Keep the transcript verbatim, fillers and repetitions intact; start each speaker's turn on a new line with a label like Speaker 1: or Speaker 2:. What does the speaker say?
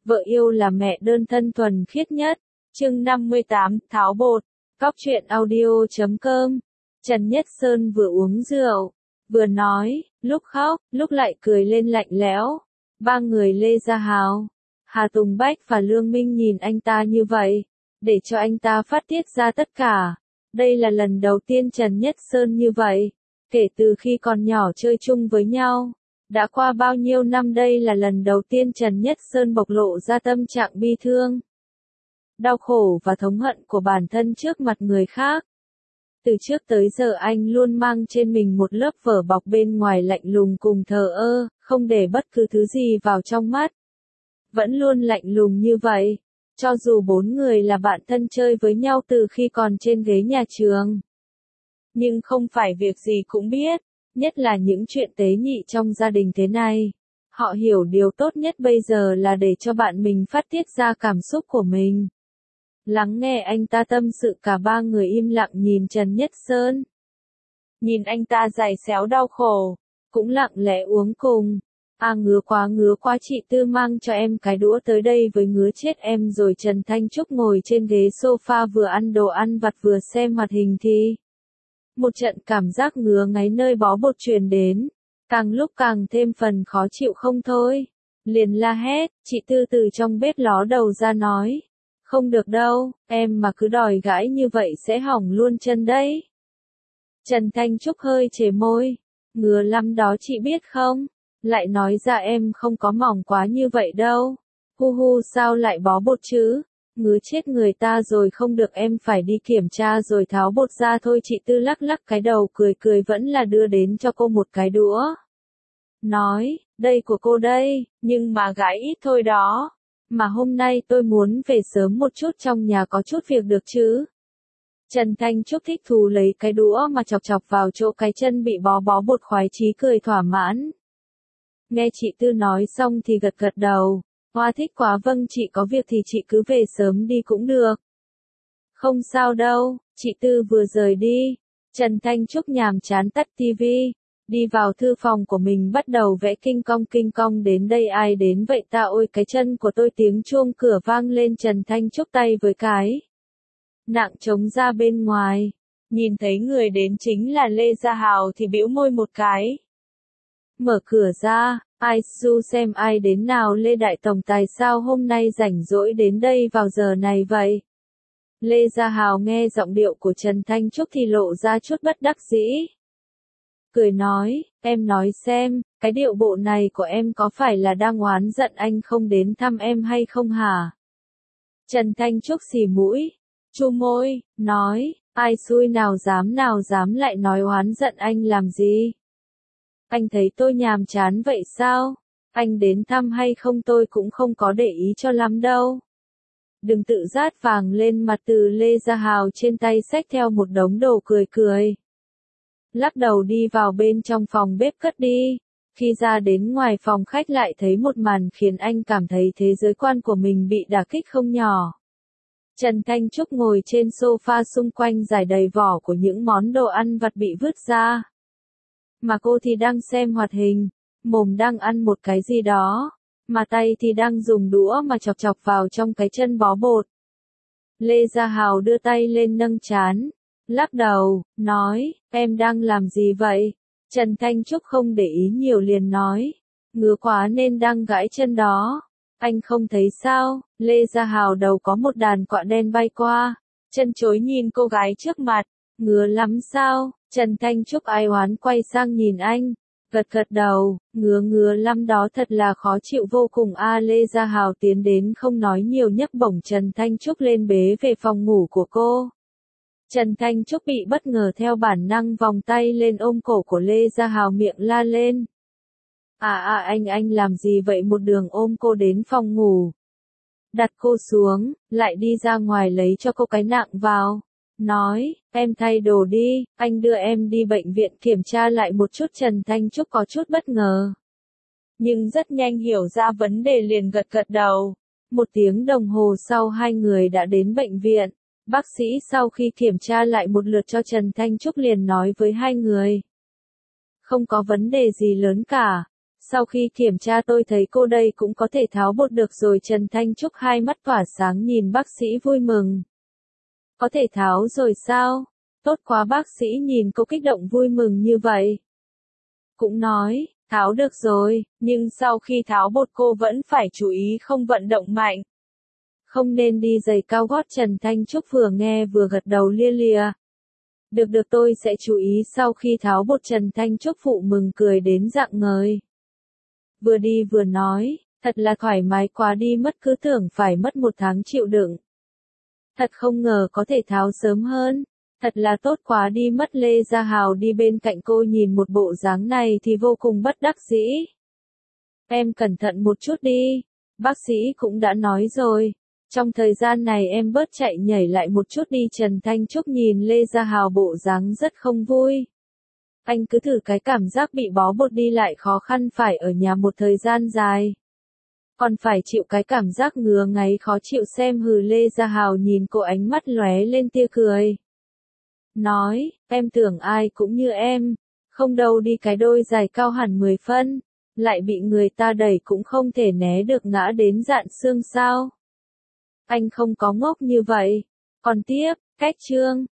Speaker 1: Vợ yêu là mẹ đơn thân thuần khiết nhất. Chương năm mươi tám, tháo bột. Cóc truyện audio chấm com. Trần Nhất Sơn vừa uống rượu, vừa nói, lúc khóc, lúc lại cười lên lạnh lẽo. Ba người Lê Gia Hào, Hà Tùng Bách và Lương Minh nhìn anh ta như vậy, để cho anh ta phát tiết ra tất cả. Đây là lần đầu tiên Trần Nhất Sơn như vậy, kể từ khi còn nhỏ chơi chung với nhau. Đã qua bao nhiêu năm đây là lần đầu tiên Trần Nhất Sơn bộc lộ ra tâm trạng bi thương, đau khổ và thống hận của bản thân trước mặt người khác. Từ trước tới giờ anh luôn mang trên mình một lớp vỏ bọc bên ngoài lạnh lùng cùng thờ ơ, không để bất cứ thứ gì vào trong mắt. Vẫn luôn lạnh lùng như vậy, cho dù bốn người là bạn thân chơi với nhau từ khi còn trên ghế nhà trường. Nhưng không phải việc gì cũng biết, nhất là những chuyện tế nhị trong gia đình thế này. Họ hiểu điều tốt nhất bây giờ là để cho bạn mình phát tiết ra cảm xúc của mình. Lắng nghe anh ta tâm sự, cả ba người im lặng nhìn Trần Nhất Sơn. Nhìn anh ta giày xéo đau khổ, cũng lặng lẽ uống cùng. À ngứa quá ngứa quá, chị Tư mang cho em cái đũa tới đây với, ngứa chết em rồi. Trần Thanh Trúc ngồi trên ghế sofa vừa ăn đồ ăn vặt vừa xem hoạt hình thì một trận cảm giác ngứa ngáy nơi bó bột truyền đến, càng lúc càng thêm phần khó chịu không thôi. Liền la hét, chị Tư từ trong bếp ló đầu ra nói. Không được đâu, em mà cứ đòi gãi như vậy sẽ hỏng luôn chân đấy. Trần Thanh Trúc hơi chề môi, ngứa lắm đó chị biết không, lại nói ra em không có mỏng quá như vậy đâu. Hu hu, sao lại bó bột chứ, ngứa chết người ta rồi, không được, em phải đi kiểm tra rồi tháo bột ra thôi. Chị Tư lắc lắc cái đầu cười cười, vẫn là đưa đến cho cô một cái đũa. Nói, đây của cô đây, nhưng mà gãi ít thôi đó. Mà hôm nay tôi muốn về sớm một chút, trong nhà có chút việc được chứ. Trần Thanh Trúc thích thú lấy cái đũa mà chọc chọc vào chỗ cái chân bị bó bó bột, khoái chí cười thỏa mãn. Nghe chị Tư nói xong thì gật gật đầu. Hoa thích quá, vâng chị có việc thì chị cứ về sớm đi cũng được. Không sao đâu, chị Tư vừa rời đi. Trần Thanh Trúc nhàm chán tắt tivi, đi vào thư phòng của mình bắt đầu vẽ kinh cong kinh cong. Đến đây ai đến vậy ta, ôi cái chân của tôi. Tiếng chuông cửa vang lên, Trần Thanh Trúc tay với cái nạng trống ra bên ngoài. Nhìn thấy người đến chính là Lê Gia Hào thì bĩu môi một cái. Mở cửa ra, ai su xem ai đến nào. Lê Đại Tổng Tài sao hôm nay rảnh rỗi đến đây vào giờ này vậy? Lê Gia Hào nghe giọng điệu của Trần Thanh Trúc thì lộ ra chút bất đắc dĩ. Cười nói, em nói xem, cái điệu bộ này của em có phải là đang oán giận anh không đến thăm em hay không hả? Trần Thanh Trúc xì mũi, chu môi, nói, ai xui, nào dám nào dám, lại nói oán giận anh làm gì? Anh thấy tôi nhàm chán vậy sao? Anh đến thăm hay không tôi cũng không có để ý cho lắm đâu. Đừng tự rát vàng lên mặt. Từ Lê Gia Hào trên tay xách theo một đống đồ, cười cười. Lắc đầu đi vào bên trong phòng bếp cất đi. Khi ra đến ngoài phòng khách lại thấy một màn khiến anh cảm thấy thế giới quan của mình bị đả kích không nhỏ. Trần Thanh Trúc ngồi trên sofa, xung quanh rải đầy vỏ của những món đồ ăn vặt bị vứt ra. Mà cô thì đang xem hoạt hình, mồm đang ăn một cái gì đó, mà tay thì đang dùng đũa mà chọc chọc vào trong cái chân bó bột. Lê Gia Hào đưa tay lên nâng trán, lắc đầu, nói, em đang làm gì vậy? Trần Thanh Trúc không để ý nhiều liền nói, ngứa quá nên đang gãi chân đó. Anh không thấy sao? Lê Gia Hào đầu có một đàn quạ đen bay qua, chân chối nhìn cô gái trước mặt, ngứa lắm sao? Trần Thanh Trúc ai oán quay sang nhìn anh, gật gật đầu, ngứa ngứa lắm đó, thật là khó chịu vô cùng a. À, Lê Gia Hào tiến đến không nói nhiều nhấc bổng Trần Thanh Trúc lên bế về phòng ngủ của cô. Trần Thanh Trúc bị bất ngờ, theo bản năng vòng tay lên ôm cổ của Lê Gia Hào, miệng la lên. À à anh anh làm gì vậy? Một đường ôm cô đến phòng ngủ, đặt cô xuống, lại đi ra ngoài lấy cho cô cái nạng vào. Nói, em thay đồ đi, anh đưa em đi bệnh viện kiểm tra lại một chút. Trần Thanh Trúc có chút bất ngờ, nhưng rất nhanh hiểu ra vấn đề liền gật gật đầu. Một tiếng đồng hồ sau hai người đã đến bệnh viện. Bác sĩ sau khi kiểm tra lại một lượt cho Trần Thanh Trúc liền nói với hai người. Không có vấn đề gì lớn cả. Sau khi kiểm tra tôi thấy cô đây cũng có thể tháo bột được rồi. Trần Thanh Trúc hai mắt tỏa sáng nhìn bác sĩ vui mừng. Có thể tháo rồi sao? Tốt quá. Bác sĩ nhìn cô kích động vui mừng như vậy. Cũng nói, tháo được rồi, nhưng sau khi tháo bột cô vẫn phải chú ý không vận động mạnh. Không nên đi giày cao gót. Trần Thanh Trúc vừa nghe vừa gật đầu lia lịa. Được được tôi sẽ chú ý. Sau khi tháo bột Trần Thanh Trúc phụ mừng cười đến rạng ngời. Vừa đi vừa nói, thật là thoải mái quá đi mất, cứ tưởng phải mất một tháng chịu đựng. Thật không ngờ có thể tháo sớm hơn, thật là tốt quá đi mất. Lê Gia Hào đi bên cạnh cô nhìn một bộ dáng này thì vô cùng bất đắc dĩ. Em cẩn thận một chút đi, bác sĩ cũng đã nói rồi. Trong thời gian này em bớt chạy nhảy lại một chút đi. Trần Thanh Trúc nhìn Lê Gia Hào bộ dáng rất không vui. Anh cứ thử cái cảm giác bị bó bột đi lại khó khăn, phải ở nhà một thời gian dài. Còn phải chịu cái cảm giác ngứa ngáy khó chịu xem. Hừ. Lê Gia Hào nhìn cô ánh mắt lóe lên tia cười. Nói, em tưởng ai cũng như em. Không đâu đi, cái đôi giày cao hẳn mười phân. Lại bị người ta đẩy cũng không thể né được, ngã đến rạn xương sao. Anh không có ngốc như vậy. Còn tiếp, cách chương.